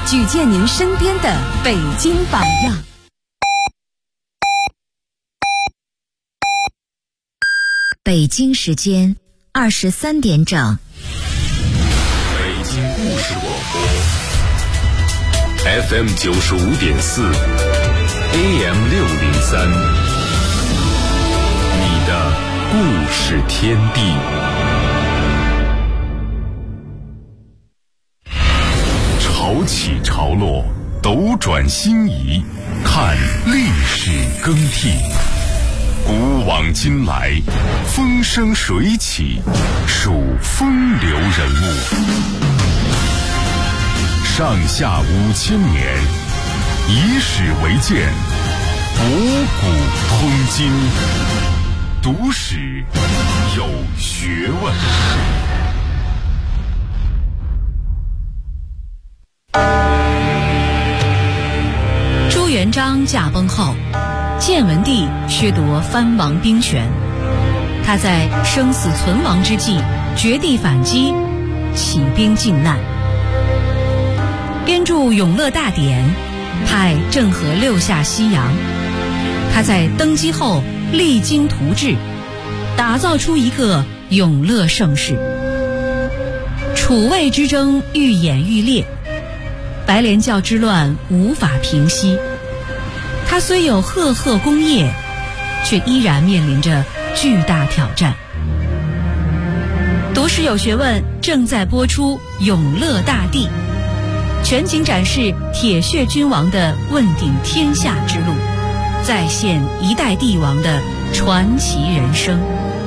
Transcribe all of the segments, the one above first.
举荐您身边的北京榜样。 北京时间23点整。 北京故事广播 FM 95.4 AM 603，你的故事天地。潮起潮落，斗转星移，看历史更替。古往今来，风生水起，数风流人物。上下5000年，以史为鉴，博古通今，读史有学问。 朱元璋驾崩后，建文帝削夺藩王兵权，他在生死存亡之际绝地反击，起兵靖难，编著《永乐大典》，派郑和6下西洋。他在登基后励精图治，打造出一个永乐盛世。楚魏之争愈演愈烈，白莲教之乱无法平息。他虽有赫赫功业，却依然面临着巨大挑战。读史有学问正在播出《永乐大帝》，全景展示铁血君王的问鼎天下之路，再现一代帝王的传奇人生。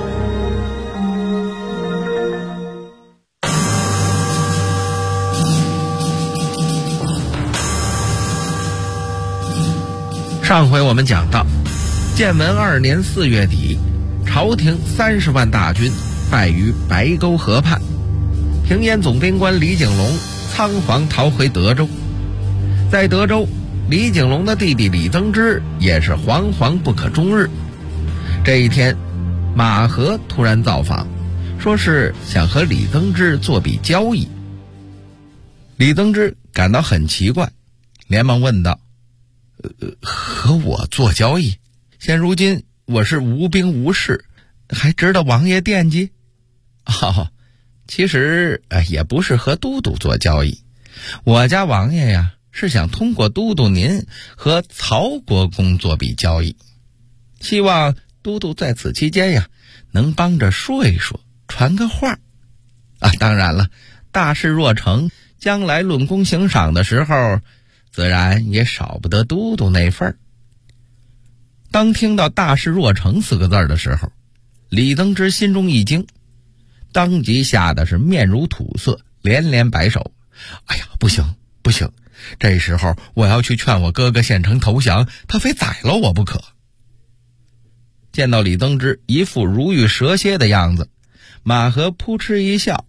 上回我们讲到，建文2年4月底，朝廷30万大军败于白沟河畔，平燕总兵官李景龙仓皇逃回德州。在德州，李景龙的弟弟李增之也是惶惶不可终日。这一天，马和突然造访，说是想和李增之做笔交易。李增之感到很奇怪，连忙问道：和我做交易？现如今我是无兵无势，还值得王爷惦记？其实也不是和都督做交易，我家王爷呀，是想通过都督您和曹国公做笔交易，希望都督在此期间呀，能帮着说一说，传个话。当然了，大事若成，将来论功行赏的时候，自然也少不得都督那份儿。当听到大事若成4个字的时候，李增之心中一惊，当即吓得是面如土色，连连摆手：不行，这时候我要去劝我哥哥献城投降，他非宰了我不可。见到李增之一副如遇蛇蝎的样子，马和扑哧一笑：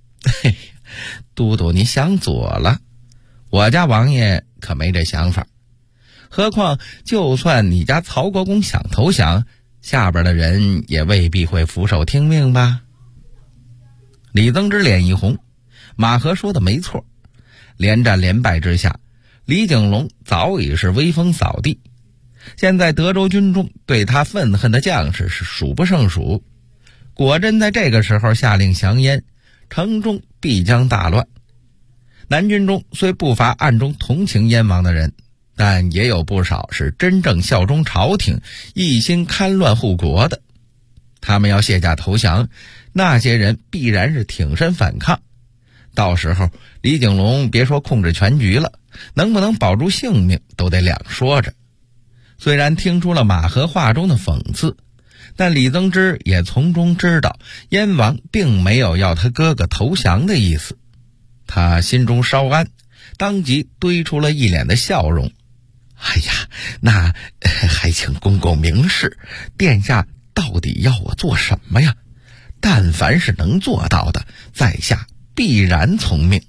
都督你想左了，我家王爷可没这想法。何况就算你家曹国公想投降，下边的人也未必会俯首听命吧。李增之脸一红，马和说的没错，连战连败之下，李景龙早已是威风扫地。现在德州军中对他愤恨的将士是数不胜数，果真在这个时候下令降燕，城中必将大乱。南军中虽不乏暗中同情燕王的人，但也有不少是真正效忠朝廷，一心戡乱护国的。他们要卸甲投降，那些人必然是挺身反抗。到时候李景龙别说控制全局了，能不能保住性命都得两说着。虽然听出了马和话中的讽刺，但李增之也从中知道燕王并没有要他哥哥投降的意思。他心中稍安，当即堆出了一脸的笑容：那还请公公明示，殿下到底要我做什么呀？但凡是能做到的，在下必然从命。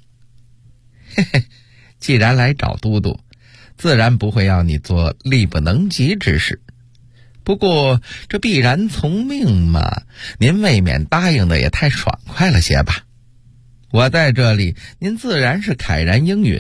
既然来找都督，自然不会要你做力不能及之事。不过这必然从命嘛，您未免答应的也太爽快了些吧。我在这里，您自然是慨然应允，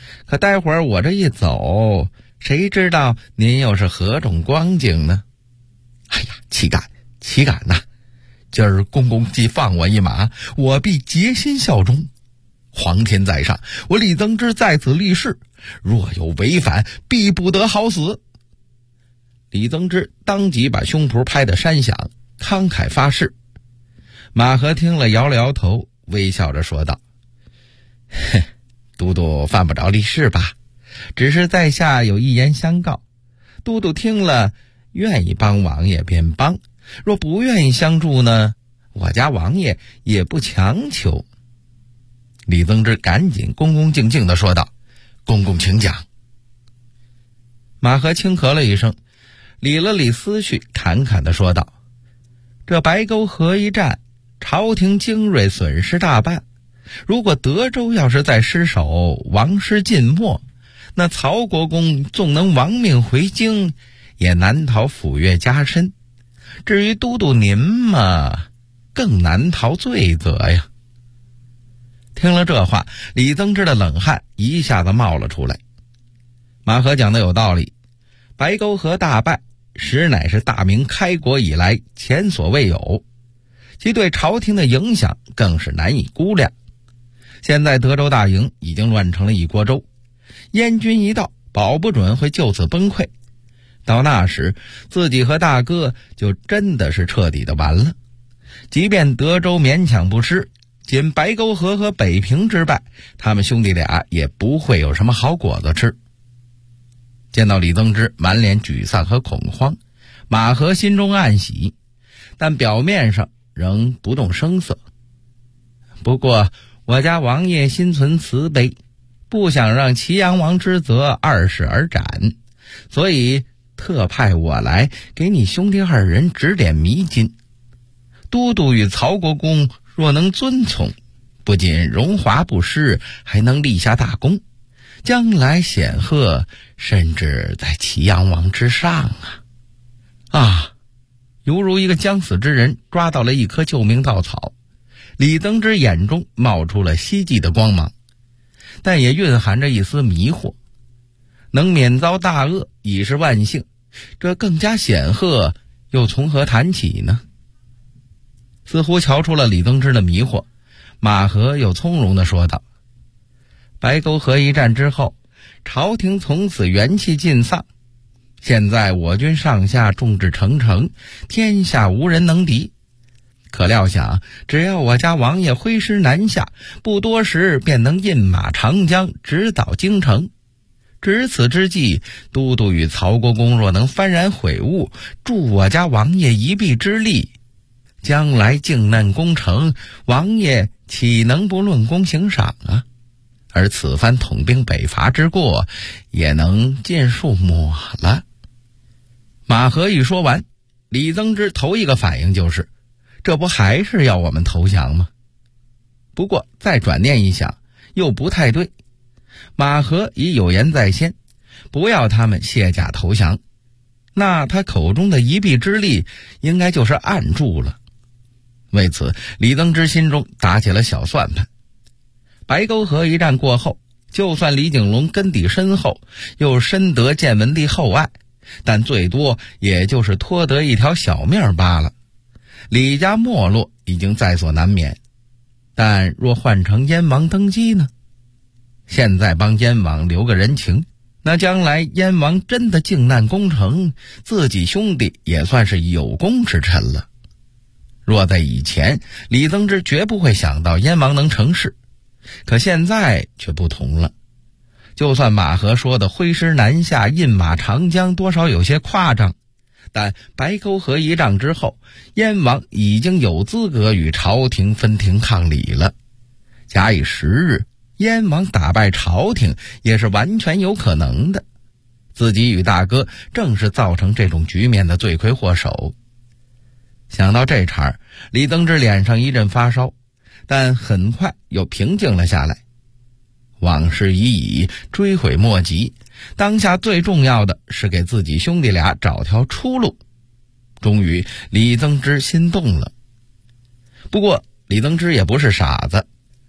可待会儿我这一走，谁知道您又是何种光景呢？哎呀，岂敢呐！今儿公公既放我一马，我必竭心效忠。皇天在上，我李增之在此立誓，若有违反，必不得好死。李增之当即把胸脯拍得山响，慷慨发誓。马和听了摇了摇头，微笑着说道：都督犯不着立誓吧，只是在下有一言相告，都督听了愿意帮王爷便帮，若不愿意相助呢，我家王爷也不强求。李增之赶紧恭恭敬敬地说道：公公请讲。马和轻咳了一声，理了理思绪，侃侃地说道：这白沟河一战，朝廷精锐损失大半，如果德州要是再失守，王师尽没，那曹国公纵能亡命回京，也难逃抚越加身。至于都督您嘛，更难逃罪责呀。听了这话，李增之的冷汗一下子冒了出来。马和讲的有道理，白沟河大败，实乃是大明开国以来前所未有，其对朝廷的影响更是难以估量。现在德州大营已经乱成了一锅粥，燕军一到，保不准会就此崩溃。到那时，自己和大哥就真的是彻底的完了。即便德州勉强不失，仅白沟河和北平之败，他们兄弟俩也不会有什么好果子吃。见到李增之满脸沮丧和恐慌，马和心中暗喜，但表面上仍不动声色。不过我家王爷心存慈悲，不想让祁阳王之责二世而斩，所以特派我来给你兄弟二人指点迷津。都督与曹国公若能遵从，不仅荣华不失，还能立下大功，将来显赫甚至在祁阳王之上啊！犹如一个将死之人抓到了一棵救命稻草，李增之眼中冒出了希冀的光芒，但也蕴含着一丝迷惑。能免遭大恶已是万幸，这更加显赫又从何谈起呢？似乎瞧出了李增之的迷惑，马和又从容地说道：白沟河一战之后，朝廷从此元气尽丧，现在我军上下众志成城，天下无人能敌。可料想，只要我家王爷挥师南下，不多时便能印马长江，直捣京城。值此之际，都督与曹国公若能幡然悔悟，助我家王爷一臂之力，将来靖难攻城，王爷岂能不论功行赏啊？而此番统兵北伐之过，也能尽数抹了。马和一说完，李增之头一个反应就是，这不还是要我们投降吗？不过再转念一想，又不太对。马和已有言在先，不要他们卸甲投降，那他口中的一臂之力应该就是暗助了。为此，李增之心中打起了小算盘。白沟河一战过后，就算李景龙根底深厚，又深得建文帝厚爱，但最多也就是拖得一条小命罢了。李家没落已经在所难免，但若换成燕王登基呢？现在帮燕王留个人情，那将来燕王真的靖难攻城，自己兄弟也算是有功之臣了。若在以前，李增之绝不会想到燕王能成事，可现在却不同了。就算马和说的挥师南下，印马长江多少有些夸张，但白沟河一战之后，燕王已经有资格与朝廷分庭抗礼了。假以时日，燕王打败朝廷也是完全有可能的。自己与大哥正是造成这种局面的罪魁祸首。想到这茬，李增之脸上一阵发烧，但很快又平静了下来。往事已矣，追悔莫及，当下最重要的是给自己兄弟俩找条出路。终于，李增之心动了。不过李增之也不是傻子，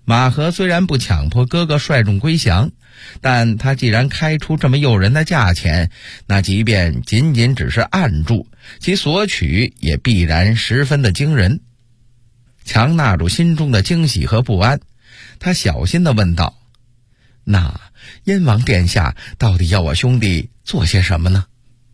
马和虽然不强迫哥哥率众归降，但他既然开出这么诱人的价钱，那即便仅仅只是按住，其索取也必然十分的惊人。强纳住心中的惊喜和不安，他小心地问道：那燕王殿下到底要我兄弟做些什么呢？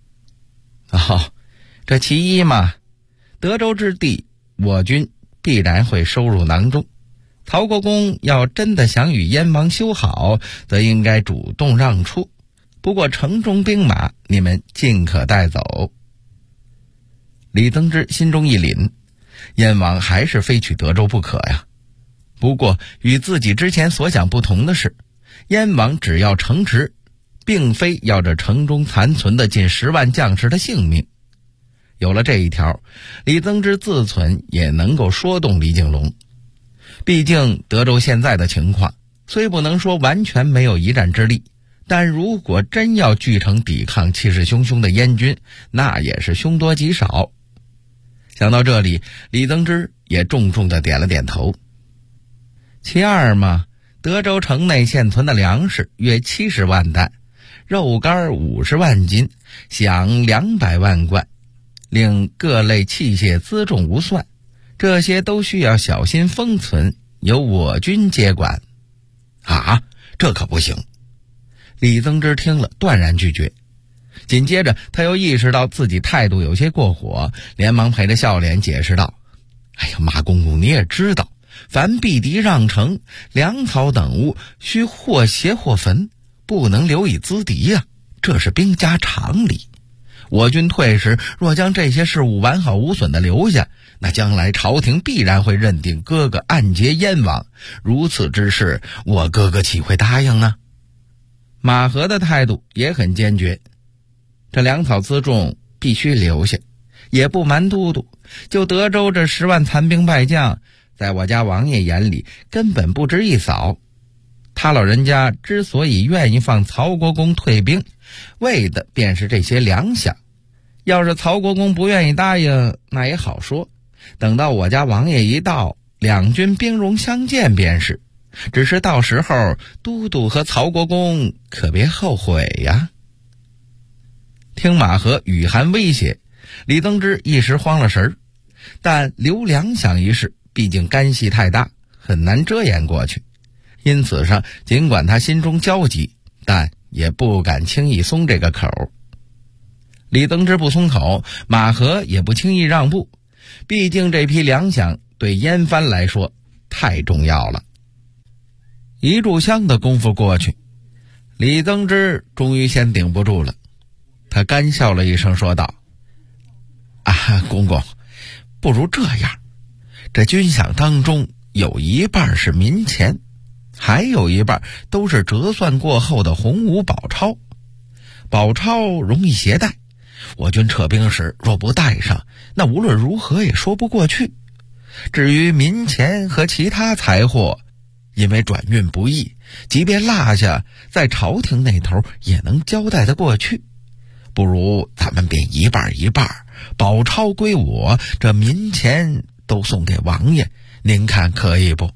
这其一嘛，德州之地我军必然会收入囊中，曹国公要真的想与燕王修好，则应该主动让出，不过城中兵马你们尽可带走。李增之心中一凛，燕王还是非取德州不可呀。不过与自己之前所想不同的是，燕王只要城池，并非要这城中残存的近10万将士的性命。有了这一条，李增之自忖也能够说动李景龙。毕竟德州现在的情况虽不能说完全没有一战之力，但如果真要聚城抵抗气势汹汹的燕军，那也是凶多吉少。想到这里，李增之也重重地点了点头。其二嘛，德州城内现存的粮食约70万担，肉干50万斤，饷200万贯，另各类器械辎重无算，这些都需要小心封存，由我军接管。这可不行！李增之听了断然拒绝。紧接着他又意识到自己态度有些过火，连忙陪着笑脸解释道：马公公你也知道，凡避敌让城，粮草等物需或协或焚，不能留以资敌呀，这是兵家常理。我军退时若将这些事物完好无损地留下，那将来朝廷必然会认定哥哥暗结燕王，如此之事我哥哥岂会答应呢？马和的态度也很坚决，这粮草辎重必须留下。也不瞒都督，就德州这10万残兵败将，在我家王爷眼里根本不值一扫。他老人家之所以愿意放曹国公退兵，为的便是这些粮饷。要是曹国公不愿意答应，那也好说，等到我家王爷一到，两军兵戎相见便是。只是到时候都督和曹国公可别后悔呀。听马和语含威胁，李增之一时慌了神儿，但留粮饷一事毕竟干系太大，很难遮掩过去。因此上，尽管他心中焦急，但也不敢轻易松这个口。李增之不松口，马和也不轻易让步，毕竟这批粮饷对燕藩来说太重要了。一炷香的功夫过去，李增之终于先顶不住了，他干笑了一声说道：公公，不如这样，这军饷当中有一半是民钱，还有一半都是折算过后的红五宝钞。宝钞容易携带，我军撤兵时若不带上，那无论如何也说不过去。至于民钱和其他财货，因为转运不易，即便落下，在朝廷那头也能交代得过去。不如咱们便一半一半，宝钞归我，这民钱都送给王爷，您看可以不？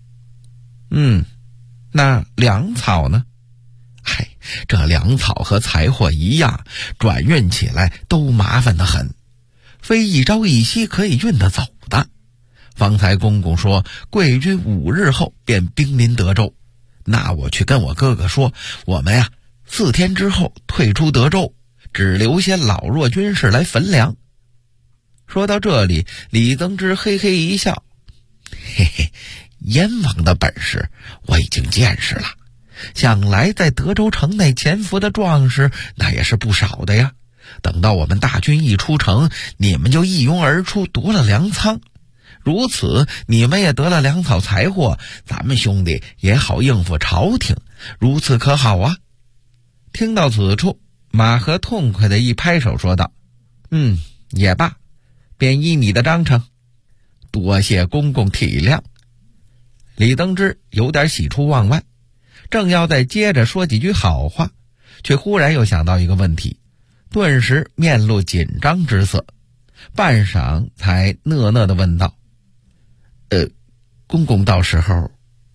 那粮草呢？这粮草和财货一样，转运起来都麻烦得很，非一朝一夕可以运得走的。方才公公说贵军5日后便兵临德州，那我去跟我哥哥说，我们4天之后退出德州，只留些老弱军士来焚粮。说到这里，李增之嘿嘿一笑，燕王的本事我已经见识了，想来在德州城内潜伏的壮士那也是不少的呀。等到我们大军一出城，你们就一拥而出夺了粮仓，如此你们也得了粮草财货，咱们兄弟也好应付朝廷，如此可好啊？听到此处，马和痛快地一拍手说道：也罢，便依你的章程，多谢公公体谅。李增之有点喜出望外，正要再接着说几句好话，却忽然又想到一个问题，顿时面露紧张之色，半晌才讷讷地问道：公公到时候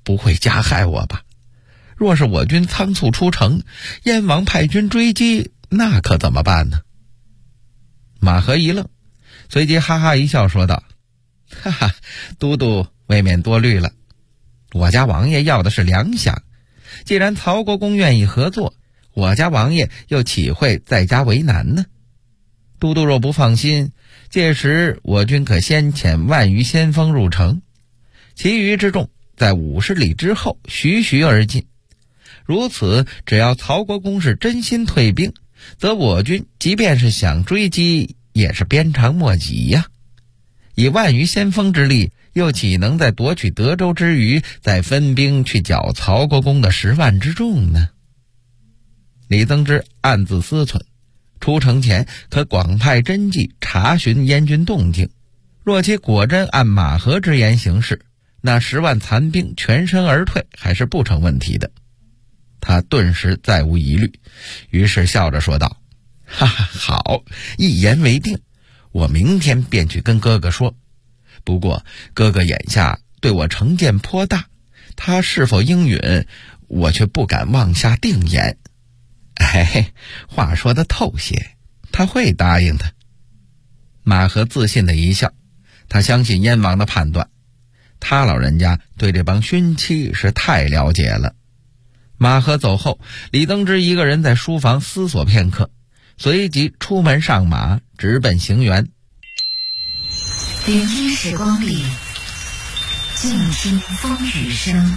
不会加害我吧？若是我军仓促出城，燕王派军追击，那可怎么办呢？马和一愣，随即哈哈一笑说道：哈哈，都督未免多虑了，我家王爷要的是粮饷，既然曹国公愿意合作，我家王爷又岂会在家为难呢？都督若不放心，届时我军可先遣万余先锋入城，其余之众在50里之后徐徐而进。如此，只要曹国公是真心退兵，则我军即便是想追击，也是鞭长莫及呀。以万余先锋之力，又岂能在夺取德州之余，再分兵去剿曹国公的10万之众呢？李增之暗自思忖，出城前可广派侦骑查询燕军动静，若其果真按马和之言行事，那10万残兵全身而退还是不成问题的。他顿时再无疑虑，于是笑着说道：哈哈，好，一言为定，我明天便去跟哥哥说。不过哥哥眼下对我成见颇大，他是否应允，我却不敢妄下定言。哎，话说得透些，他会答应的。马和自信的一笑，他相信燕王的判断，他老人家对这帮勋戚是太了解了。马和走后，李增之一个人在书房思索片刻，随即出门上马，直奔行辕。 聆听时光里，静听风雨声。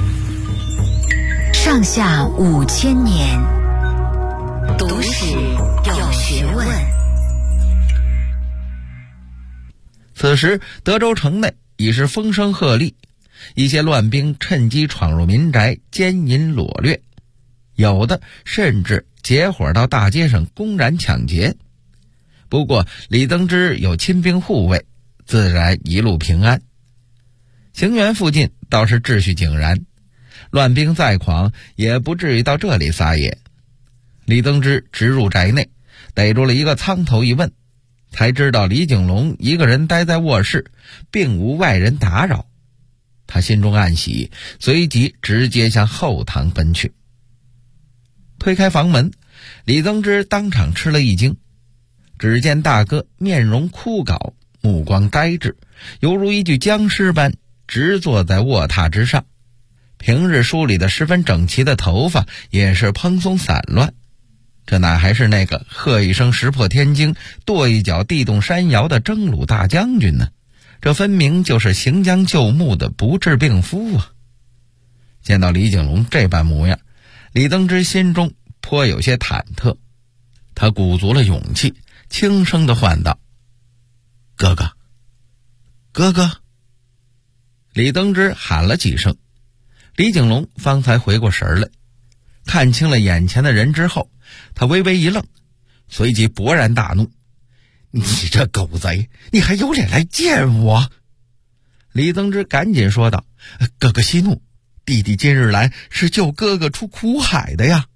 上下5000年，读史有学问。 此时德州城内已是风声鹤唳，一些乱兵趁机闯入民宅，奸淫掳掠，有的甚至结伙到大街上公然抢劫。不过李增之有亲兵护卫，自然一路平安。行辕附近倒是秩序井然，乱兵再狂也不至于到这里撒野。李增之直入宅内，逮住了一个苍头一问，才知道李景龙一个人待在卧室，并无外人打扰。他心中暗喜，随即直接向后堂奔去。推开房门，李增之当场吃了一惊，只见大哥面容枯槁，目光呆滞，犹如一具僵尸般直坐在卧榻之上。平日梳理的十分整齐的头发也是蓬松散乱，这哪还是那个喝一声石破天惊，跺一脚地动山摇的征虏大将军呢？这分明就是行将就木的不治病夫啊！见到李景龙这般模样，李增之心中颇有些忐忑，他鼓足了勇气，轻声地唤道：哥哥，哥哥。李增之喊了几声，李景龙方才回过神来，看清了眼前的人之后，他微微一愣，随即勃然大怒：你这狗贼，你还有脸来见我！李增之赶紧说道：哥哥息怒，弟弟今日来是救哥哥出苦海的呀。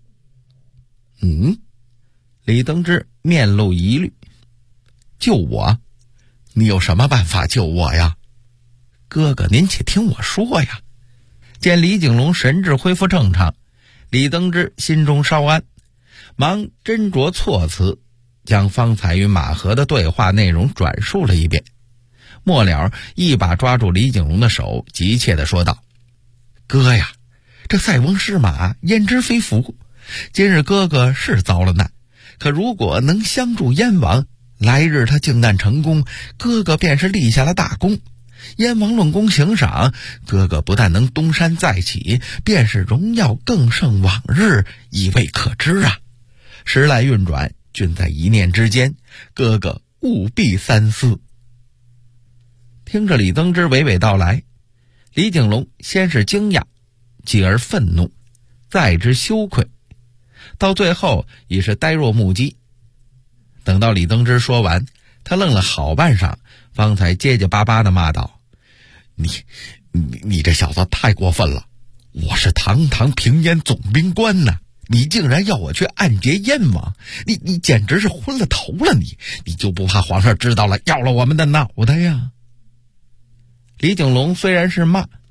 李增之面露疑虑：救我？你有什么办法救我呀？哥哥您且听我说呀。见李景龙神志恢复正常，李增之心中稍安，忙斟酌措辞，将方才与马和的对话内容转述了一遍。末了一把抓住李景龙的手，急切地说道：哥呀，这塞翁失马焉知非福，今日哥哥是遭了难，可如果能相助燕王，来日他靖难成功，哥哥便是立下了大功。燕王论功行赏，哥哥不但能东山再起，便是荣耀更胜往日，亦未可知啊！时来运转，均在一念之间，哥哥务必三思。听着李增之娓娓道来，李景龙先是惊讶，继而愤怒，再之羞愧，到最后已是呆若木鸡。等到李增之说完，他愣了好半晌，方才结结巴巴地骂道：你这小子太过分了！我是堂堂平燕总兵官呐，你竟然要我去暗劫燕王，你简直是昏了头了！你就不怕皇上知道了，要了我们的脑袋呀？李景龙虽然是骂，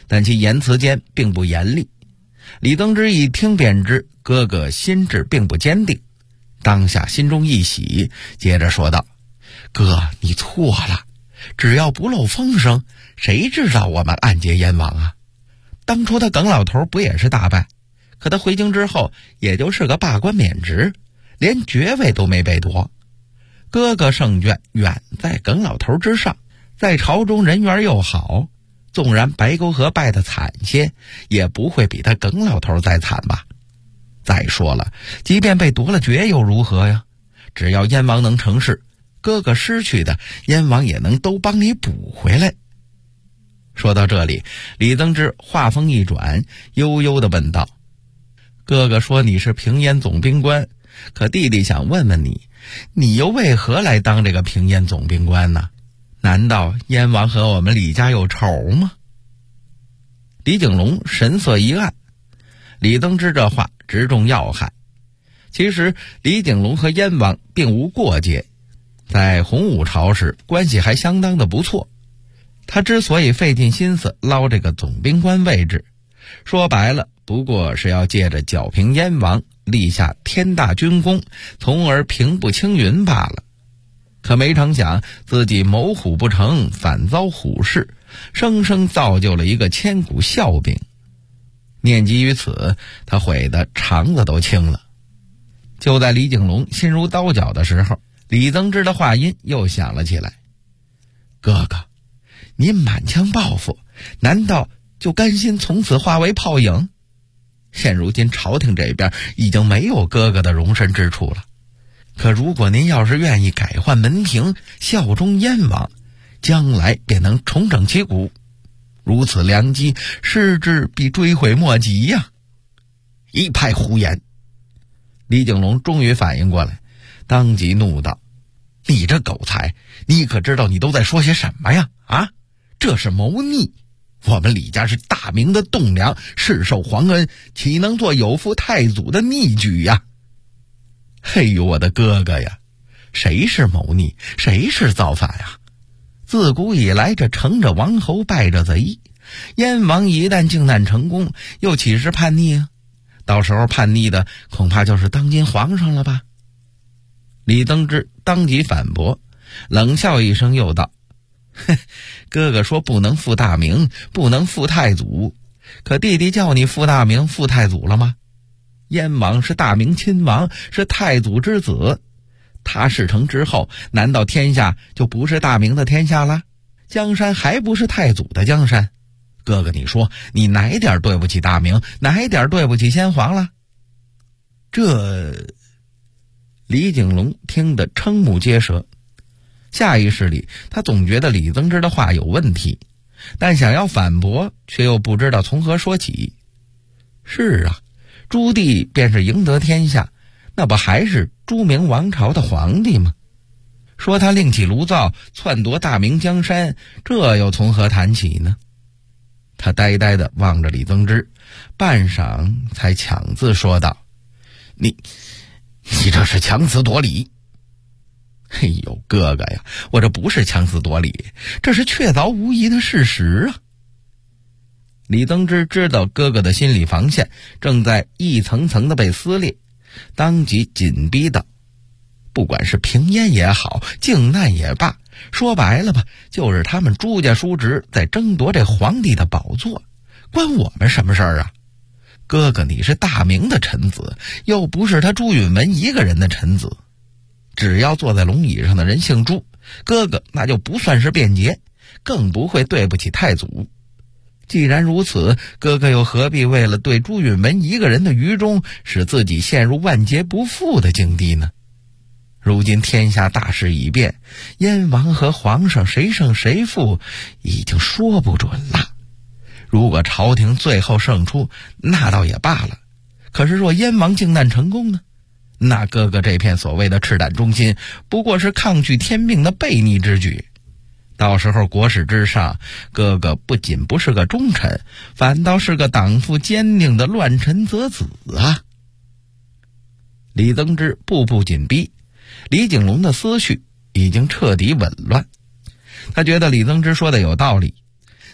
但其言辞间并不严厉。李增之一听便知哥哥心智并不坚定，当下心中一喜，接着说道：哥，你错了，只要不漏风声，谁知道我们暗劫燕王啊？当初他耿老头不也是大败，可他回京之后也就是个罢官免职，连爵位都没被夺。哥哥胜券远在耿老头之上，在朝中人缘又好，纵然白沟河败得惨些，也不会比他耿老头再惨吧。再说了，即便被夺了爵又如何呀？只要燕王能成事，哥哥失去的燕王也能都帮你补回来。说到这里，李增之话锋一转，悠悠地问道：哥哥说你是平燕总兵官，可弟弟想问问你，你又为何来当这个平燕总兵官呢？难道燕王和我们李家有仇吗？李景龙神色一暗，李增之这话直中要害。其实李景龙和燕王并无过节，在洪武朝时关系还相当的不错。他之所以费尽心思捞这个总兵官位置，说白了不过是要借着剿平燕王，立下天大军功，从而平步青云罢了。可没成想自己谋虎不成，反遭虎视，生生造就了一个千古笑柄。念及于此，他悔得肠子都青了。就在李景龙心如刀绞的时候，李增之的话音又响了起来：哥哥，您满腔抱负，难道就甘心从此化为泡影？现如今朝廷这边已经没有哥哥的容身之处了，可如果您要是愿意改换门庭，效忠燕王，将来便能重整旗鼓，如此良机，失之必追悔莫及呀！一派胡言！李景龙终于反应过来，当即怒道：你这狗才，你可知道你都在说些什么呀？啊，这是谋逆！我们李家是大明的栋梁，世受皇恩，岂能做有负太祖的逆举呀？嘿呦，我的哥哥呀，谁是谋逆，谁是造反呀？自古以来，这成着王侯败着贼，燕王一旦靖难成功，又岂是叛逆啊？到时候叛逆的恐怕就是当今皇上了吧？李增之当即反驳，冷笑一声又道：哥哥说不能负大明，不能负太祖，可弟弟叫你负大明负太祖了吗？燕王是大明亲王，是太祖之子，他事成之后，难道天下就不是大明的天下了？江山还不是太祖的江山？哥哥，你说你哪点对不起大明，哪点对不起先皇了？这李景龙听得瞠目结舌，下意识里他总觉得李增之的话有问题，但想要反驳却又不知道从何说起。是啊，朱棣便是赢得天下，那不还是朱明王朝的皇帝吗？说他另起炉灶篡夺大明江山，这又从何谈起呢？他呆呆地望着李增之，半晌才强自说道：你这是强词夺理。哎呦，哥哥呀，我这不是强词夺理，这是确凿无疑的事实啊！李增之知道哥哥的心理防线正在一层层的被撕裂，当即紧逼道：不管是平燕也好，靖难也罢，说白了吧，就是他们朱家叔侄在争夺这皇帝的宝座，关我们什么事儿啊？哥哥，你是大明的臣子，又不是他朱允文一个人的臣子。只要坐在龙椅上的人姓朱，哥哥那就不算是变节，更不会对不起太祖。既然如此，哥哥又何必为了对朱允文一个人的愚忠，使自己陷入万劫不复的境地呢？如今天下大势已变，燕王和皇上谁胜谁负已经说不准了。如果朝廷最后胜出，那倒也罢了，可是若燕王靖难成功呢？那哥哥这片所谓的赤胆忠心，不过是抗拒天命的悖逆之举。到时候国史之上，哥哥不仅不是个忠臣，反倒是个党父坚定的乱臣择子啊！李增之步步紧逼，李景龙的思绪已经彻底紊乱。他觉得李增之说的有道理，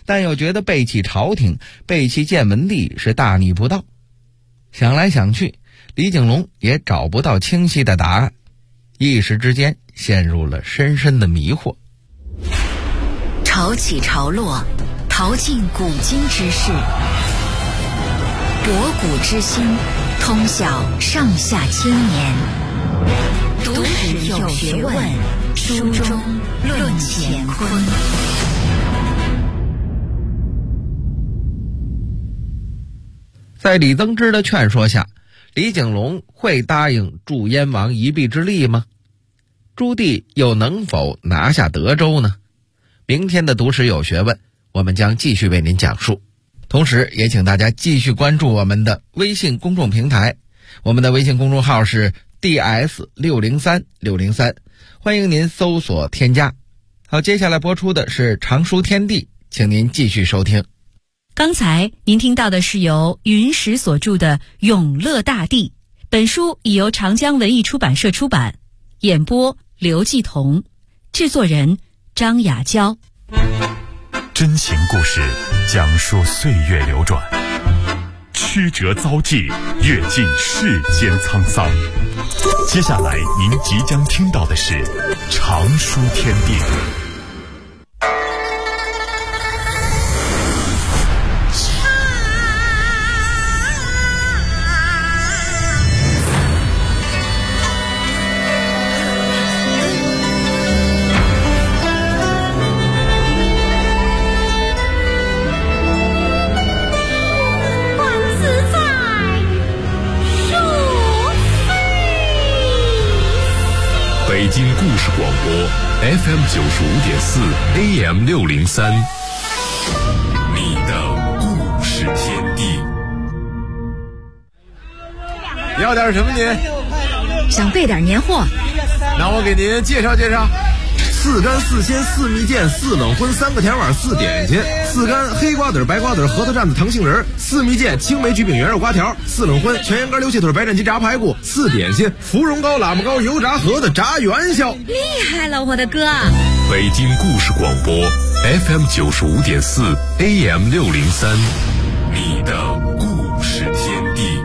但又觉得背弃朝廷、背弃建文帝是大逆不道。想来想去，李景龙也找不到清晰的答案，一时之间陷入了深深的迷惑。 潮起潮落，淘尽古今之事，博古之心，通晓上下千年。读史有学问，书中论乾坤。 在李增之的劝说下，李景龙会答应助燕王一臂之力吗？朱棣又能否拿下德州呢？明天的读史有学问，我们将继续为您讲述。同时也请大家继续关注我们的微信公众平台，我们的微信公众号是 DS603603，欢迎您搜索添加。好，接下来播出的是常书天地，请您继续收听。 刚才您听到的是由云石所著的《永乐大帝》，本书已由长江文艺出版社出版，演播刘继彤，制作人张雅娇。 真情故事讲述岁月流转，曲折遭际，阅尽世间沧桑。接下来您即将听到的是常书天地。北京故事广播 FM 95.4 AM 603，你的故事天地。 要点什么您？ 想备点年货， 那我给您介绍介绍。4干4鲜4蜜饯4冷荤3个甜碗4点心，4干黑瓜子白瓜子核桃蘸子糖杏仁，4蜜饯青梅焗饼圆肉瓜条，4冷荤全羊肝溜蟹腿白斩鸡炸排骨，4点心芙蓉糕喇嘛糕油炸盒子炸元宵。 厉害了我的哥！ 北京故事广播 FM 95.4 AM 603，你的故事天地。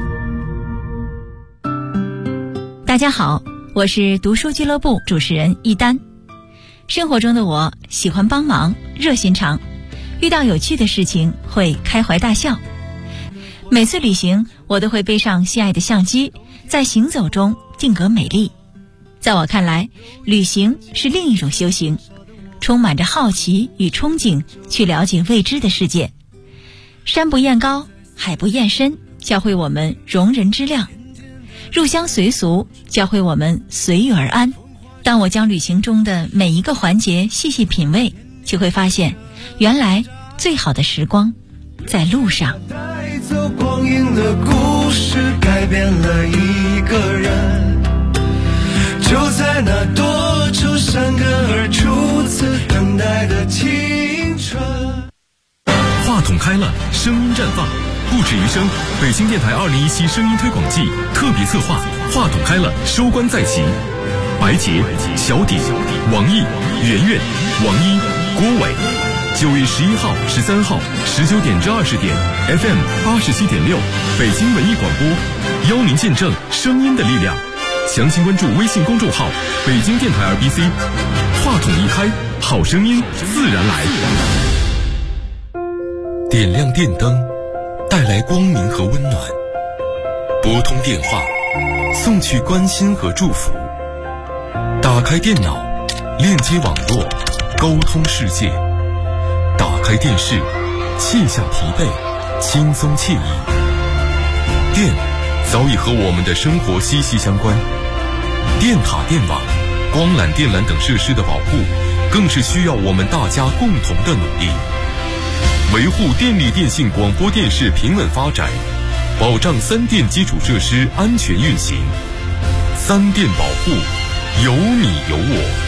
大家好，我是读书俱乐部主持人一丹。生活中的我喜欢帮忙，热心肠，遇到有趣的事情会开怀大笑。每次旅行我都会背上心爱的相机，在行走中定格美丽。在我看来，旅行是另一种修行，充满着好奇与憧憬，去了解未知的世界。山不厌高，海不厌深，教会我们容人之量；入乡随俗，教会我们随遇而安。当我将旅行中的每一个环节细细品味，就会发现，原来最好的时光在路上。 带走光阴的故事，改变了一个人，就在那多愁善感而初次等待的青春。 话筒开了，声音绽放，不止于声。北京电台2017声音推广季特别策划，话筒开了，收官在即。白洁、小鼎、王毅、圆圆、王一、郭伟。9月11号、13号19点至20点 FM 87.6，北京文艺广播，邀您见证声音的力量。详情关注微信公众号北京电台RBC。话筒一开，好声音自然来。点亮电灯，带来光明和温暖；拨通电话，送去关心和祝福；打开电脑，链接网络，沟通世界；打开电视，卸下疲惫，轻松惬意。电早已和我们的生活息息相关，电塔、电网、光缆、电缆等设施的保护，更是需要我们大家共同的努力。维护电力电信广播电视平稳发展，保障3电基础设施安全运行。3电保护，有你有我。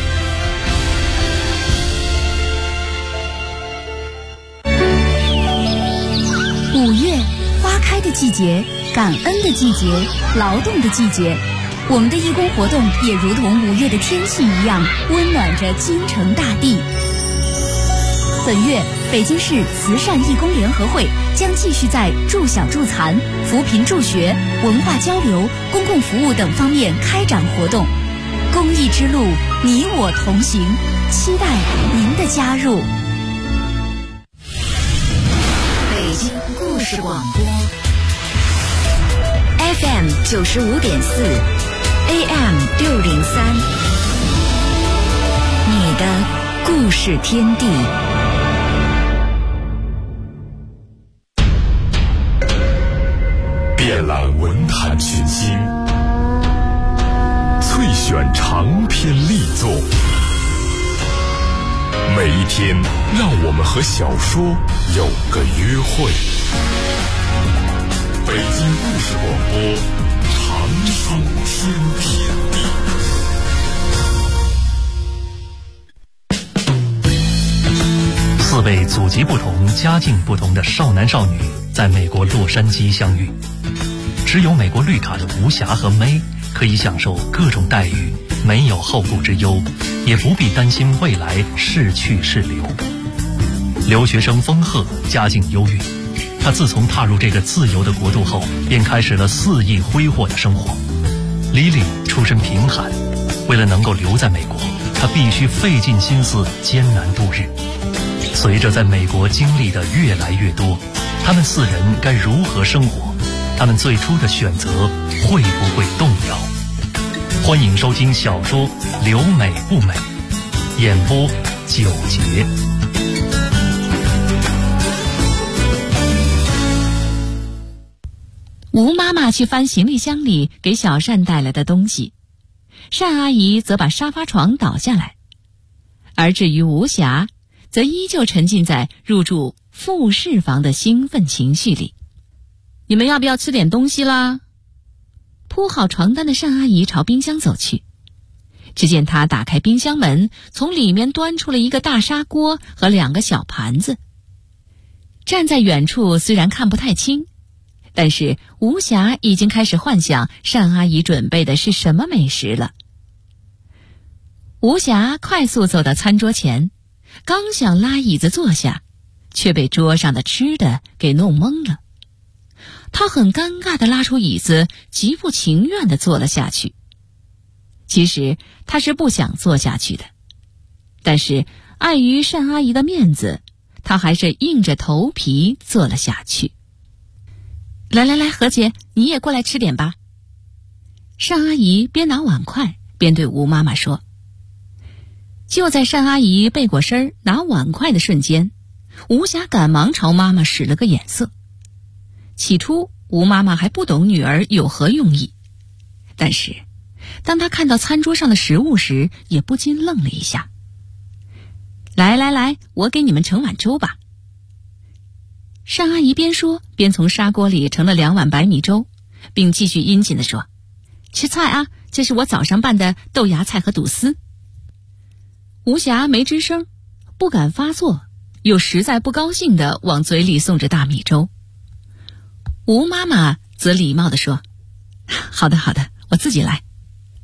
5月，花开的季节，感恩的季节，劳动的季节。我们的义工活动也如同5月的天气一样，温暖着京城大地。本月， 北京市慈善义工联合会将继续在助小助残、扶贫助学、文化交流、公共服务等方面开展活动。公益之路，你我同行，期待您的加入。 北京故事广播 FM 95.4 AM 603，你的故事天地。 遍览文坛群星，萃选长篇力作，每一天让我们和小说有个约会。北京故事广播，长书天地。 4位祖籍不同、家境不同的少男少女在美国洛杉矶相遇，只有美国绿卡的吴霞和May可以享受各种待遇，没有后顾之忧，也不必担心未来是去是留。留学生丰鹤家境优越，他自从踏入这个自由的国度后，便开始了肆意挥霍的生活。Lily出身贫寒，为了能够留在美国，他必须费尽心思艰难度日。随着在美国经历的越来越多，他们4人该如何生活？他们最初的选择会不会动摇？欢迎收听小说《留美不美》，演播9节。 吴妈妈去翻行李箱里给小善带来的东西，单阿姨则把沙发床倒下来，而至于吴霞，则依旧沉浸在入住复式房的兴奋情绪里。你们要不要吃点东西啦？铺好床单的单阿姨朝冰箱走去，只见她打开冰箱门，从里面端出了一个大砂锅和2个小盘子。站在远处虽然看不太清，但是吴霞已经开始幻想单阿姨准备的是什么美食了。吴霞快速走到餐桌前，刚想拉椅子坐下，却被桌上的吃的给弄懵了。他很尴尬地拉出椅子，极不情愿地坐了下去。其实他是不想坐下去的，但是碍于单阿姨的面子，他还是硬着头皮坐了下去。来来来，何姐，你也过来吃点吧。单阿姨边拿碗筷边对吴妈妈说。就在单阿姨背过身拿碗筷的瞬间，吴霞赶忙朝妈妈使了个眼色。起初吴妈妈还不懂女儿有何用意，但是当她看到餐桌上的食物时，也不禁愣了一下。来来来，我给你们盛碗粥吧。单阿姨边说边从砂锅里盛了2碗白米粥，并继续殷勤地说，吃菜啊，这是我早上拌的豆芽菜和肚丝。吴霞没吱声，不敢发作，又实在不高兴地往嘴里送着大米粥。吴妈妈则礼貌地说，好的好的，我自己来。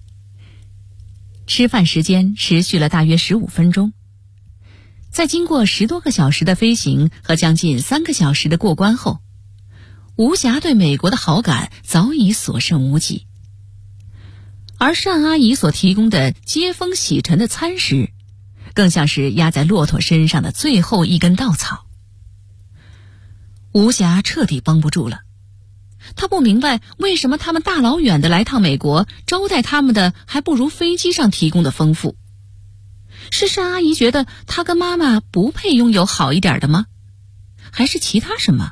吃饭时间持续了大约15分钟，在经过10多个小时的飞行和将近3个小时的过关后，吴霞对美国的好感早已所剩无几。而单阿姨所提供的接风洗尘的餐食，更像是压在骆驼身上的最后一根稻草。吴霞彻底绷不住了，她不明白为什么他们大老远的来趟美国，招待他们的还不如飞机上提供的丰富。是单阿姨觉得她跟妈妈不配拥有好一点的吗？还是其他什么？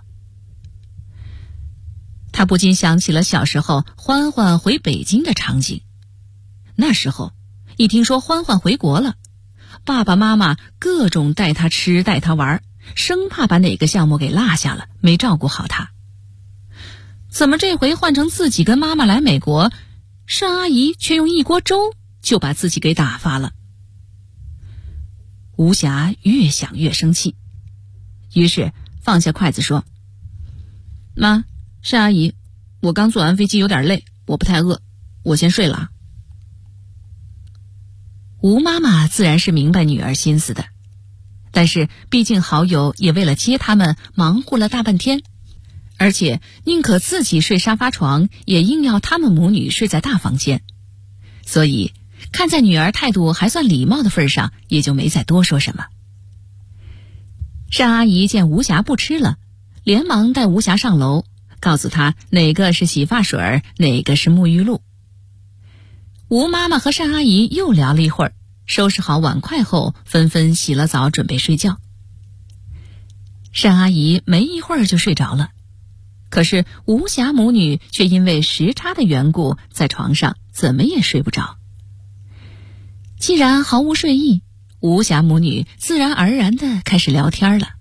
她不禁想起了小时候欢欢回北京的场景。那时候一听说欢欢回国了，爸爸妈妈各种带他吃带他玩，生怕把哪个项目给落下了，没照顾好他。怎么这回换成自己跟妈妈来美国，单阿姨却用一锅粥就把自己给打发了？吴霞越想越生气，于是放下筷子说，妈，单阿姨，我刚坐完飞机有点累，我不太饿，我先睡了啊。吴妈妈自然是明白女儿心思的， 但是毕竟好友也为了接他们忙活了大半天，而且宁可自己睡沙发床，也硬要他们母女睡在大房间，所以看在女儿态度还算礼貌的份上，也就没再多说什么。单阿姨见吴霞不吃了，连忙带吴霞上楼，告诉她哪个是洗发水，哪个是沐浴露。吴妈妈和单阿姨又聊了一会儿，收拾好碗筷后，纷纷洗了澡准备睡觉。单阿姨没一会儿就睡着了，可是吴霞母女却因为时差的缘故，在床上怎么也睡不着。既然毫无睡意，吴霞母女自然而然地开始聊天了。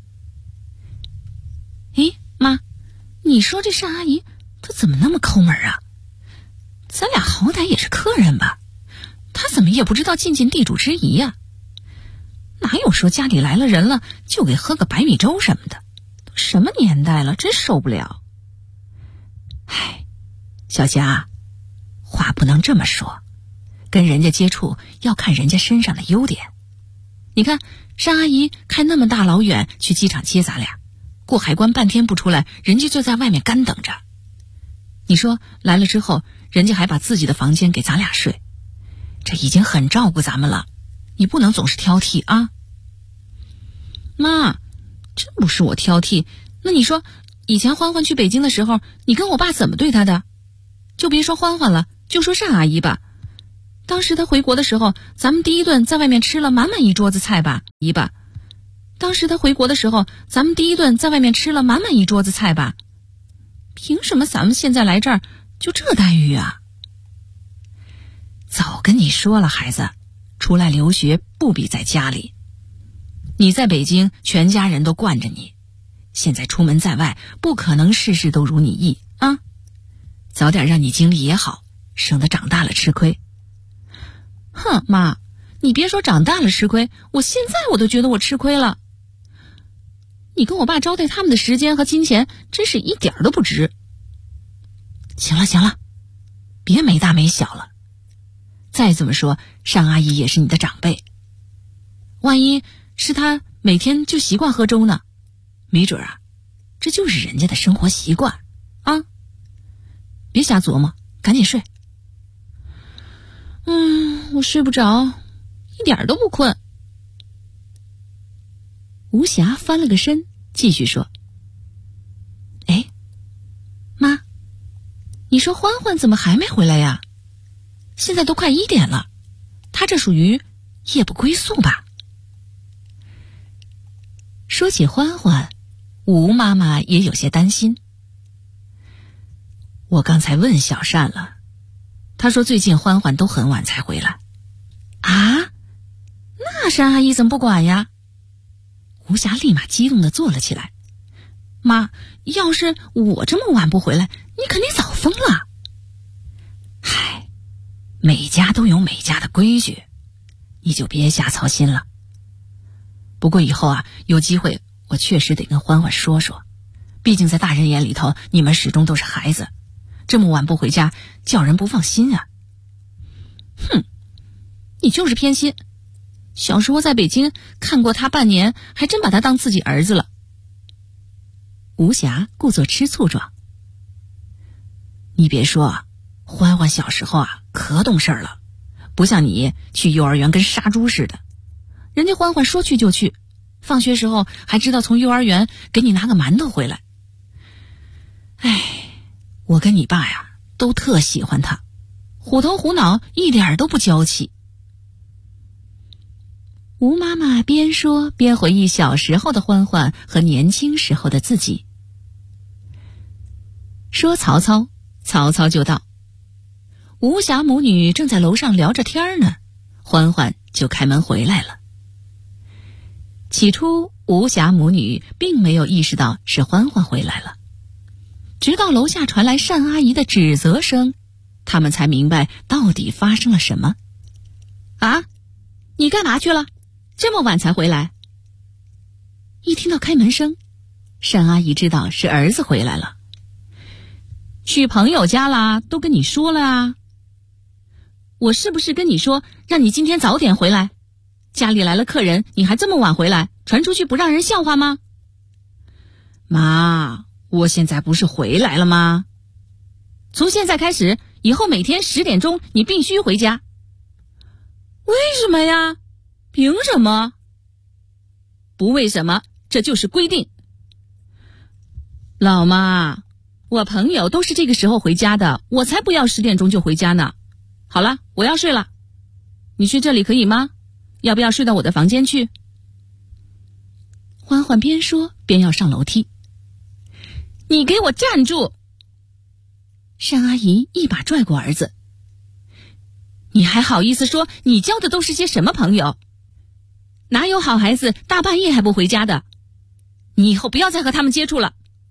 咦，妈，你说这单阿姨她怎么那么抠门啊？咱俩好歹也是客人吧，她怎么也不知道尽尽地主之谊呀？哪有说家里来了人了就给喝个白米粥什么的？都什么年代了，真受不了。唉，小佳，话不能这么说，跟人家接触要看人家身上的优点。你看单阿姨开那么大老远去机场接咱俩，过海关半天不出来，人家就在外面干等着。你说来了之后，人家还把自己的房间给咱俩睡，这已经很照顾咱们了，你不能总是挑剔啊。妈，真不是我挑剔，那你说以前欢欢去北京的时候，你跟我爸怎么对他的？就别说欢欢了，就说单阿姨吧。当时他回国的时候，咱们第一顿在外面吃了满满一桌子菜吧，姨吧。当时他回国的时候，咱们第一顿在外面吃了满满一桌子菜吧。凭什么咱们现在来这儿就这待遇啊？早跟你说了，孩子，出来留学不比在家里。你在北京，全家人都惯着你，现在出门在外，不可能事事都如你意啊。早点让你经历也好，省得长大了吃亏。哼，妈，你别说长大了吃亏，我现在我都觉得我吃亏了。你跟我爸招待他们的时间和金钱，真是一点都不值。行了行了，别没大没小了。再怎么说，单阿姨也是你的长辈，万一是她每天就习惯喝粥呢，没准啊，这就是人家的生活习惯啊。别瞎琢磨，赶紧睡。我睡不着，一点都不困。吴霞翻了个身，继续说：哎，妈，你说欢欢怎么还没回来呀？现在都快1点了，他这属于夜不归宿吧？说起欢欢，吴妈妈也有些担心。我刚才问小单了，她说最近欢欢都很晚才回来。啊？那单阿姨怎么不管呀？吴霞立马激动地坐了起来。妈，要是我这么晚不回来，你肯定早疯了。嗨，每家都有每家的规矩，你就别瞎操心了。不过以后啊，有机会我确实得跟欢欢说说，毕竟在大人眼里头，你们始终都是孩子，这么晚不回家，叫人不放心啊。哼，你就是偏心。小时候在北京看过他半年，还真把他当自己儿子了。吴霞故作吃醋状。你别说，欢欢小时候啊可懂事了，不像你去幼儿园跟杀猪似的。人家欢欢说去就去，放学时候还知道从幼儿园给你拿个馒头回来。哎，我跟你爸呀都特喜欢他，虎头虎脑，一点都不娇气。吴妈妈边说边回忆小时候的欢欢和年轻时候的自己。说曹操，曹操就到。吴霞母女正在楼上聊着天呢，欢欢就开门回来了。起初吴霞母女并没有意识到是欢欢回来了，直到楼下传来单阿姨的指责声，他们才明白到底发生了什么。啊，你干嘛去了？这么晚才回来？一听到开门声，单阿姨知道是儿子回来了。去朋友家啦，都跟你说了啊。我是不是跟你说让你今天早点回来？ 家里来了客人，你还这么晚回来，传出去不让人笑话吗？妈，我现在不是回来了吗？从现在开始，以后每天10点钟你必须回家。为什么呀？凭什么？不为什么，这就是规定。老妈，我朋友都是这个时候回家的，我才不要10点钟就回家呢。好了，我要睡了，你睡这里可以吗？要不要睡到我的房间去？欢欢边说边要上楼梯。你给我站住！单阿姨一把拽过儿子。你还好意思说你交的都是些什么朋友？哪有好孩子大半夜还不回家的？你以后不要再和他们接触了。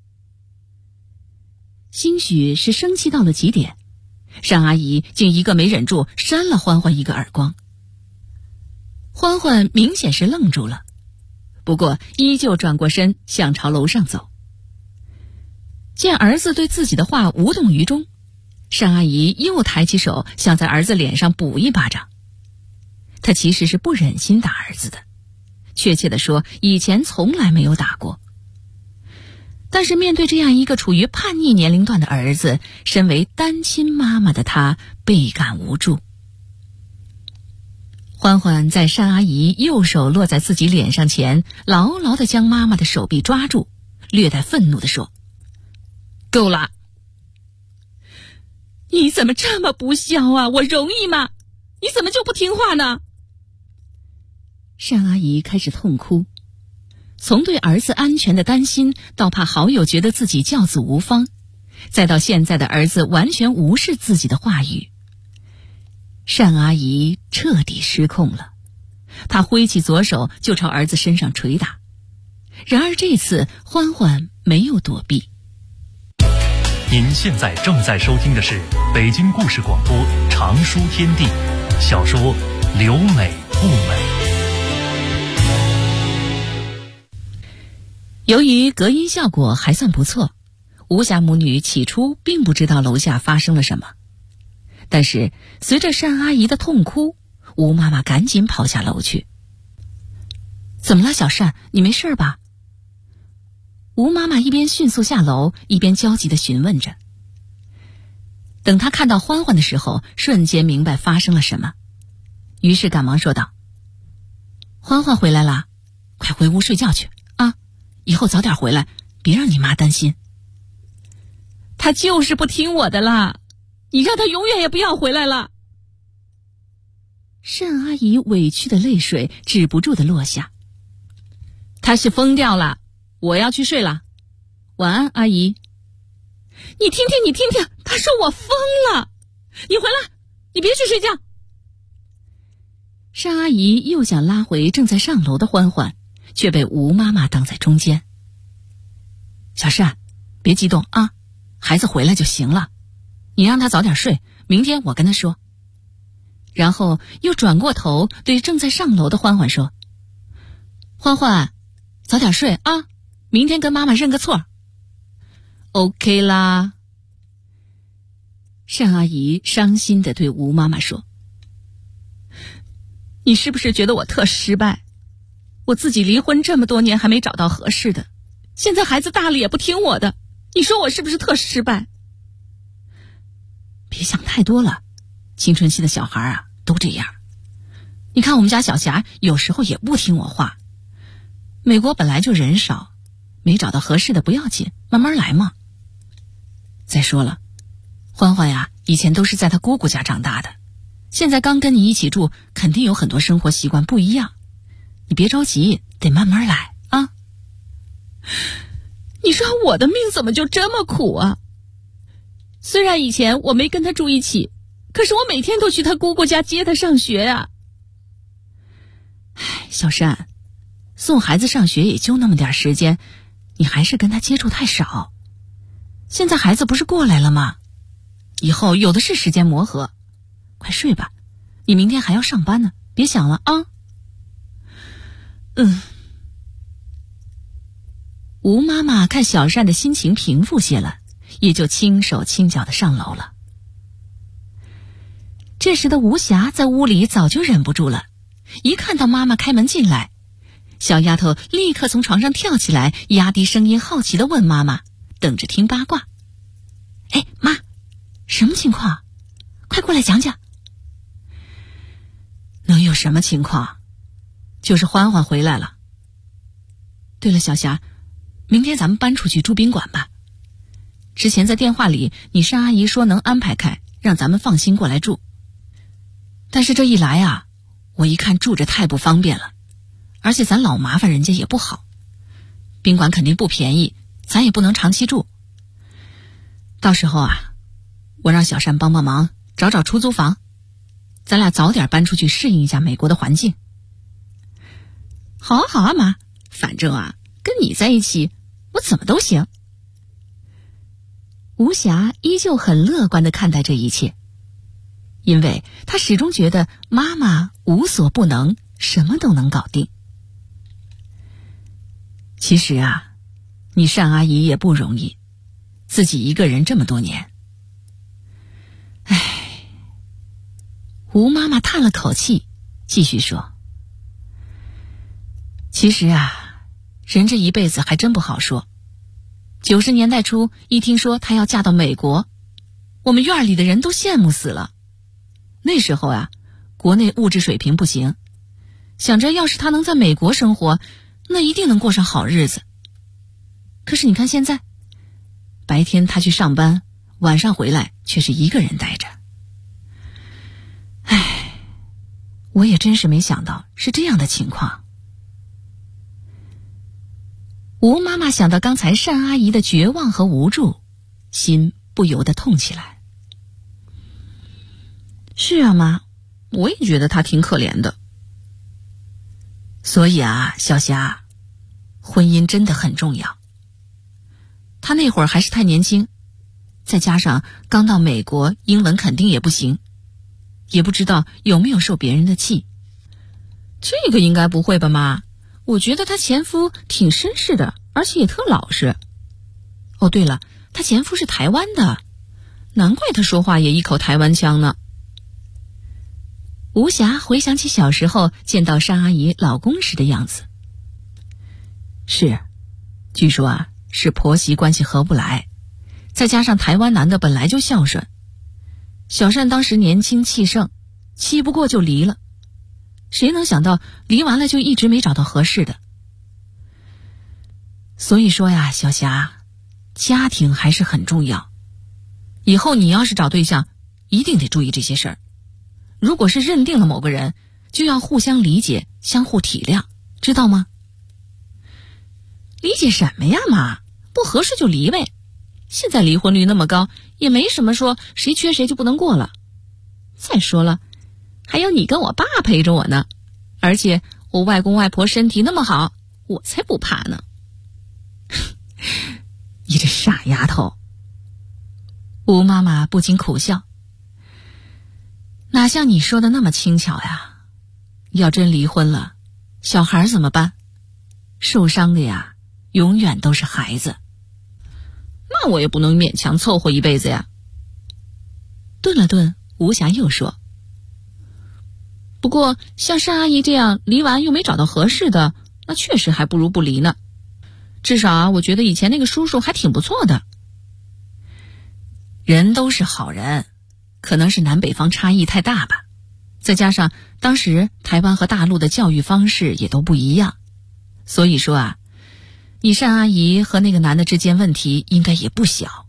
兴许是生气到了极点，单阿姨竟一个没忍住扇了欢欢一个耳光。欢欢明显是愣住了，不过依旧转过身想朝楼上走。见儿子对自己的话无动于衷，单阿姨又抬起手想在儿子脸上补一巴掌。她其实是不忍心打儿子的，确切地说，以前从来没有打过。但是面对这样一个处于叛逆年龄段的儿子，身为单亲妈妈的她倍感无助。欢欢在单阿姨右手落在自己脸上前，牢牢地将妈妈的手臂抓住，略带愤怒地说：够了！你怎么这么不孝啊？我容易吗？你怎么就不听话呢？单阿姨开始痛哭，从对儿子安全的担心，到怕好友觉得自己教子无方，再到现在的儿子完全无视自己的话语，单阿姨彻底失控了。她挥起左手就朝儿子身上捶打。然而这次欢欢没有躲避。 您现在正在收听的是北京故事广播长书天地小说《留美不美》。 由于隔音效果还算不错，吴霞母女起初并不知道楼下发生了什么。但是随着单阿姨的痛哭，吴妈妈赶紧跑下楼去。怎么了，小单，你没事吧？吴妈妈一边迅速下楼，一边焦急地询问着。等她看到欢欢的时候，瞬间明白发生了什么，于是赶忙说道：欢欢回来了，快回屋睡觉去啊，以后早点回来，别让你妈担心。她就是不听我的啦，你让她永远也不要回来了。单阿姨委屈的泪水止不住地落下。她是疯掉了，我要去睡了，晚安，阿姨。你听听，你听听，她说我疯了，你回来，你别去睡觉。单阿姨又想拉回正在上楼的欢欢，却被吴妈妈挡在中间。小单，别激动啊，孩子回来就行了，你让他早点睡，明天我跟他说。然后又转过头对正在上楼的欢欢说：欢欢，早点睡啊，明天跟妈妈认个错。OK 啦。单阿姨伤心地对吴妈妈说：你是不是觉得我特失败？我自己离婚这么多年还没找到合适的，现在孩子大了也不听我的，你说我是不是特失败？别想太多了，青春期的小孩啊都这样。你看我们家小霞有时候也不听我话。美国本来就人少，没找到合适的不要紧，慢慢来嘛。再说了，欢欢呀，以前都是在他姑姑家长大的，现在刚跟你一起住，肯定有很多生活习惯不一样，你别着急，得慢慢来啊。你说我的命怎么就这么苦啊？虽然以前我没跟他住一起，可是我每天都去他姑姑家接他上学呀。小单，送孩子上学也就那么点时间，你还是跟他接触太少。现在孩子不是过来了吗？以后有的是时间磨合，快睡吧，你明天还要上班呢，别想了啊。吴妈妈看小单的心情平复些了，也就轻手轻脚地上楼了。这时的吴霞在屋里早就忍不住了， 一看到妈妈开门进来，小丫头立刻从床上跳起来，压低声音好奇地问妈妈，等着听八卦。哎，妈，什么情况？快过来讲讲。能有什么情况？就是欢欢回来了。对了，小霞，明天咱们搬出去住宾馆吧。之前在电话里，你单阿姨说能安排开，让咱们放心过来住。但是这一来啊，我一看住着太不方便了，而且咱老麻烦人家也不好。宾馆肯定不便宜，咱也不能长期住。到时候啊，我让小单帮帮忙找找出租房，咱俩早点搬出去适应一下美国的环境。好啊好啊妈，反正啊跟你在一起我怎么都行。吴霞依旧很乐观地看待这一切，因为她始终觉得妈妈无所不能，什么都能搞定。其实啊，你单阿姨也不容易，自己一个人这么多年。唉，吴妈妈叹了口气，继续说，其实啊，人这一辈子还真不好说。90年代初一听说她要嫁到美国，我们院里的人都羡慕死了。那时候啊，国内物质水平不行，想着要是她能在美国生活，那一定能过上好日子。可是你看现在，白天她去上班，晚上回来却是一个人待着。唉，我也真是没想到是这样的情况。吴妈妈想到刚才单阿姨的绝望和无助，心不由得痛起来。是啊妈，我也觉得她挺可怜的。所以啊，小霞，婚姻真的很重要。她那会儿还是太年轻，再加上刚到美国，英文肯定也不行，也不知道有没有受别人的气。这个应该不会吧妈？我觉得她前夫挺绅士的，而且也特老实。哦对了，她前夫是台湾的，难怪她说话也一口台湾腔呢。吴霞回想起小时候见到单阿姨老公时的样子。是，据说啊，是婆媳关系合不来，再加上台湾男的本来就孝顺，小单当时年轻气盛，气不过就离了。谁能想到离完了就一直没找到合适的。所以说呀，小霞，家庭还是很重要。以后你要是找对象，一定得注意这些事儿。如果是认定了某个人，就要互相理解，相互体谅，知道吗？理解什么呀妈？不合适就离呗。现在离婚率那么高，也没什么说谁缺谁就不能过了。再说了，还有你跟我爸陪着我呢，而且我外公外婆身体那么好，我才不怕呢。你这傻丫头。吴妈妈不禁苦笑，哪像你说的那么轻巧呀？要真离婚了，小孩怎么办？受伤的呀，永远都是孩子。那我也不能勉强凑合一辈子呀。顿了顿，吴霞又说，不过像单阿姨这样离完又没找到合适的，那确实还不如不离呢。至少啊，我觉得以前那个叔叔还挺不错的。人都是好人，可能是南北方差异太大吧，再加上当时台湾和大陆的教育方式也都不一样，所以说啊，你单阿姨和那个男的之间问题应该也不小。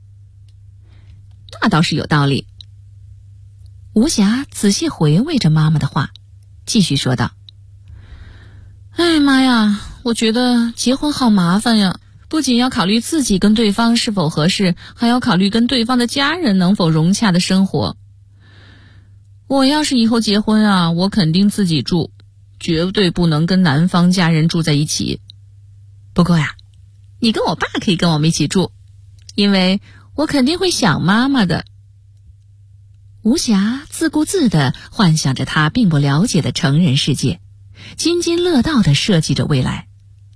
那倒是有道理。吴霞仔细回味着妈妈的话，继续说道，哎妈呀，我觉得结婚好麻烦呀，不仅要考虑自己跟对方是否合适，还要考虑跟对方的家人能否融洽的生活。我要是以后结婚啊，我肯定自己住，绝对不能跟男方家人住在一起。不过呀，你跟我爸可以跟我们一起住，因为我肯定会想妈妈的。吴霞自顾自地幻想着她并不了解的成人世界，津津乐道地设计着未来。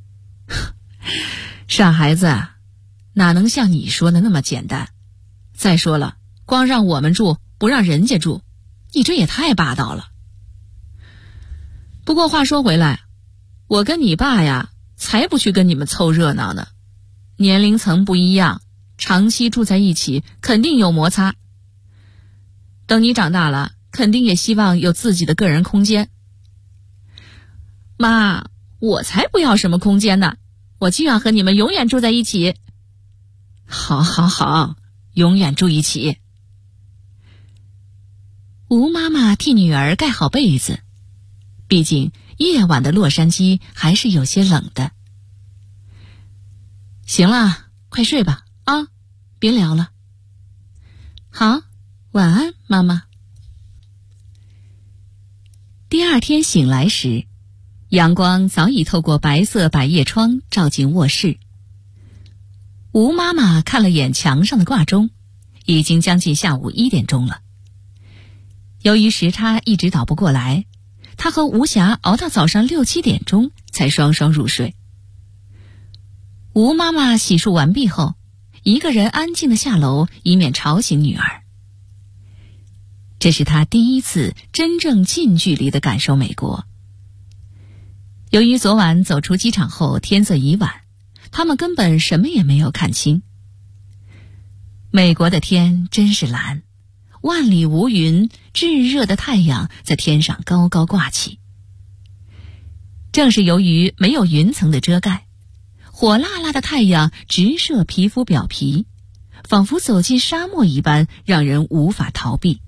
傻孩子，哪能像你说的那么简单？再说了，光让我们住，不让人家住，你这也太霸道了。 不过话说回来，我跟你爸呀，才不去跟你们凑热闹呢。年龄层不一样，长期住在一起，肯定有摩擦。等你长大了，肯定也希望有自己的个人空间。妈，我才不要什么空间呢，我就要和你们永远住在一起。好好好，永远住一起。吴妈妈替女儿盖好被子，毕竟夜晚的洛杉矶还是有些冷的。行了，快睡吧啊，别聊了。好，晚安，妈妈。第二天醒来时，阳光早已透过白色百叶窗照进卧室。吴妈妈看了眼墙上的挂钟，已经将近下午1点钟了。由于时差一直倒不过来，她和吴霞熬到早上6、7点钟才双双入睡。吴妈妈洗漱完毕后，一个人安静地下楼，以免吵醒女儿。这是她第一次真正近距离地感受美国。由于昨晚走出机场后天色已晚，他们根本什么也没有看清。美国的天真是蓝，万里无云，炙热的太阳在天上高高挂起。正是由于没有云层的遮盖，火辣辣的太阳直射皮肤表皮，仿佛走进沙漠一般，让人无法逃避。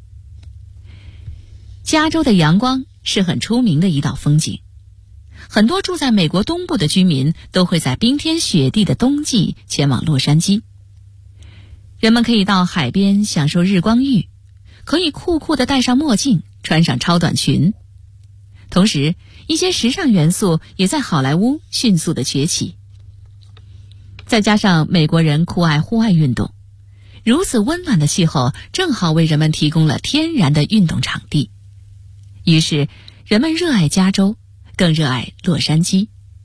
加州的阳光是很出名的一道风景，很多住在美国东部的居民都会在冰天雪地的冬季前往洛杉矶。人们可以到海边享受日光浴，可以酷酷地戴上墨镜，穿上超短裙。同时，一些时尚元素也在好莱坞迅速地崛起。再加上美国人酷爱户外运动，如此温暖的气候正好为人们提供了天然的运动场地。于是，人们热爱加州，更热爱洛杉矶。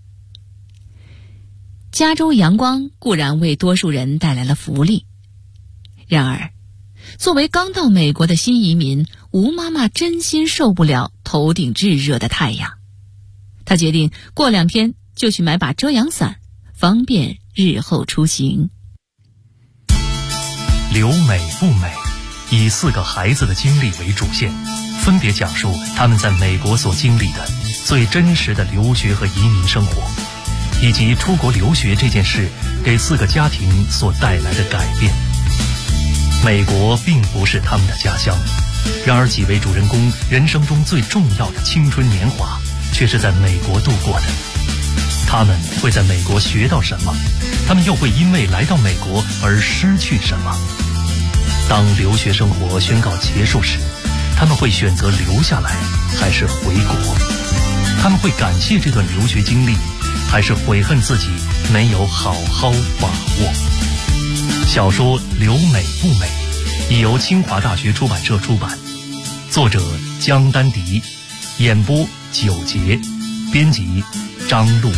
加州阳光固然为多数人带来了福利，然而，作为刚到美国的新移民，吴妈妈真心受不了头顶炙热的太阳。她决定过2天就去买把遮阳伞，方便日后出行。 留美不美，以4个孩子的经历为主线，分别讲述他们在美国所经历的最真实的留学和移民生活，以及出国留学这件事给4个家庭所带来的改变。美国并不是他们的家乡，然而几位主人公人生中最重要的青春年华却是在美国度过的。他们会在美国学到什么？他们又会因为来到美国而失去什么？当留学生活宣告结束时，他们会选择留下来还是回国？他们会感谢这段留学经历，还是悔恨自己没有好好把握？小说《留美不美》已由清华大学出版社出版，作者江丹迪，演播9节，编辑张璐。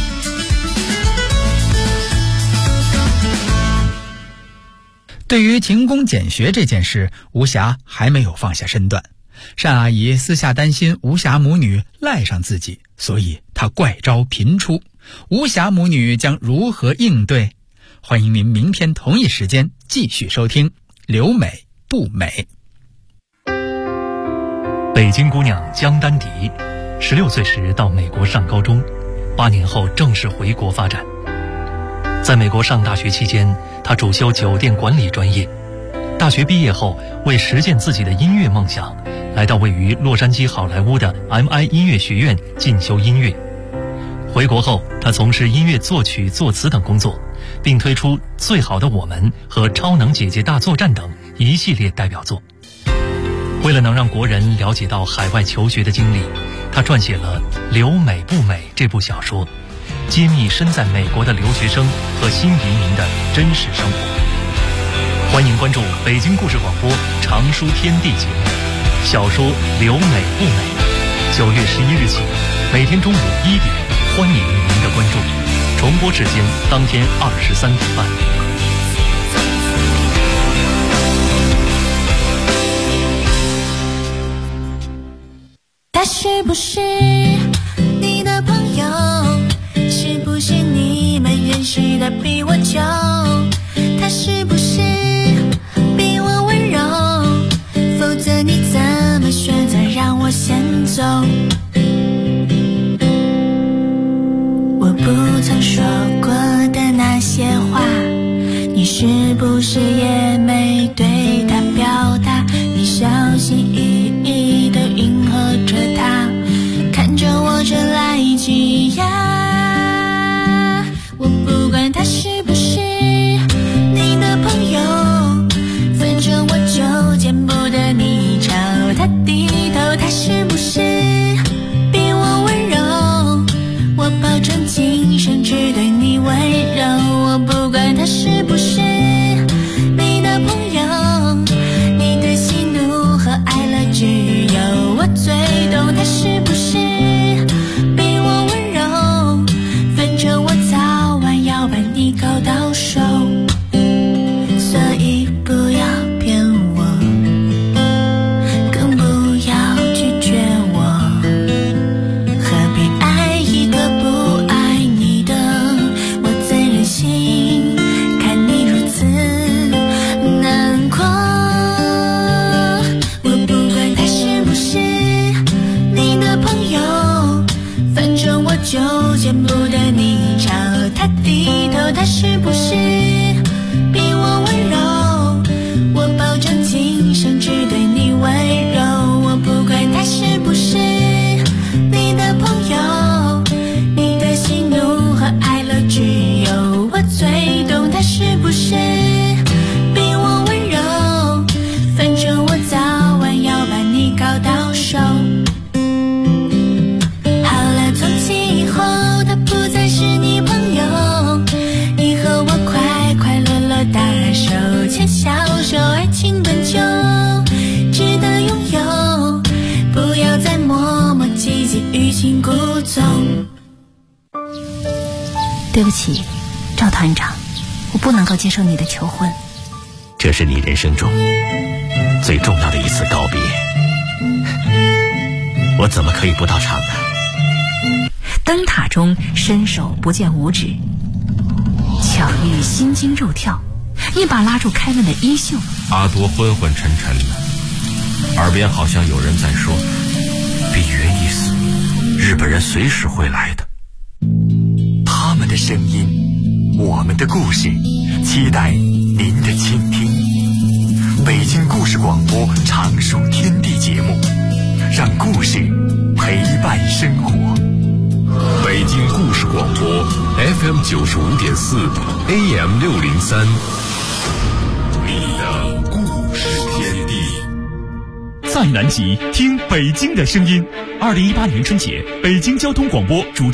对于勤工俭学这件事，吴霞还没有放下身段。单阿姨私下担心吴霞母女赖上自己，所以她怪招频出。吴霞母女将如何应对？欢迎您明天同一时间继续收听《留美不美》。 北京姑娘江丹迪，16岁时到美国上高中，8年后正式回国发展。在美国上大学期间，她主修酒店管理专业。大学毕业后，为实现自己的音乐梦想，来到位于洛杉矶好莱坞的 MI 音乐学院进修音乐。回国后，她从事音乐作曲、作词等工作，并推出《最好的我们》和《超能姐姐大作战》等一系列代表作。为了能让国人了解到海外求学的经历，她撰写了《留美不美》这部小说，揭秘身在美国的留学生和新移民的真实生活。欢迎关注北京故事广播常书天地节目小说《留美不美》，9月11日起，每天中午1点，欢迎您的关注。重播时间当天23点半。 大学是不是你的朋友？是不是你们认识的比我久？他是不是比我温柔？否则你怎么选择让我先走？我不曾说过的那些话，你是不是也没对他表达？你小心翼翼地迎合着他，看着我这来挤压。我不管他是不是你的朋友，反正我就见不得你朝他低头。他是不是比我温柔？我保证今生只对你温柔。我不管他是不是你的朋友，你的喜怒和哀乐只有我最懂。他是不是比我温柔？反正我早晚要把你搞到手，所以不要骗我，更不要拒绝我。何必爱一个不爱你的？我怎忍心看你如此难过？我不管他是不是你的朋友，反正我就见不得你朝他低头。他是不是比我温柔？我保证今生只对你温柔。我不管他是不是你的朋友，你的喜怒和哀乐只有我最懂。他是不是比我温柔？反正我早晚要把你搞到手。好了，从今以后他不再是你朋友，你和我快快乐乐大手牵小手，爱情本就值得拥有，不要再磨磨唧唧欲擒故纵。 对不起，赵团长，我不能够接受你的求婚。 这是你人生中最重要的一次告别，我怎么可以不到场呢？ 灯塔中伸手不见五指，巧遇心惊肉跳，一把拉住开门的衣袖。 阿多昏昏沉沉的，耳边好像有人在说：比约一死，日本人随时会来的。 他们的声音，我们的故事，期待您的倾听。北京故事广播常数天地节目，让故事陪伴生活。 北京故事广播 FM 95.4 AM 603，你的故事天地。 在南极听北京的声音。2018年春节，北京交通广播主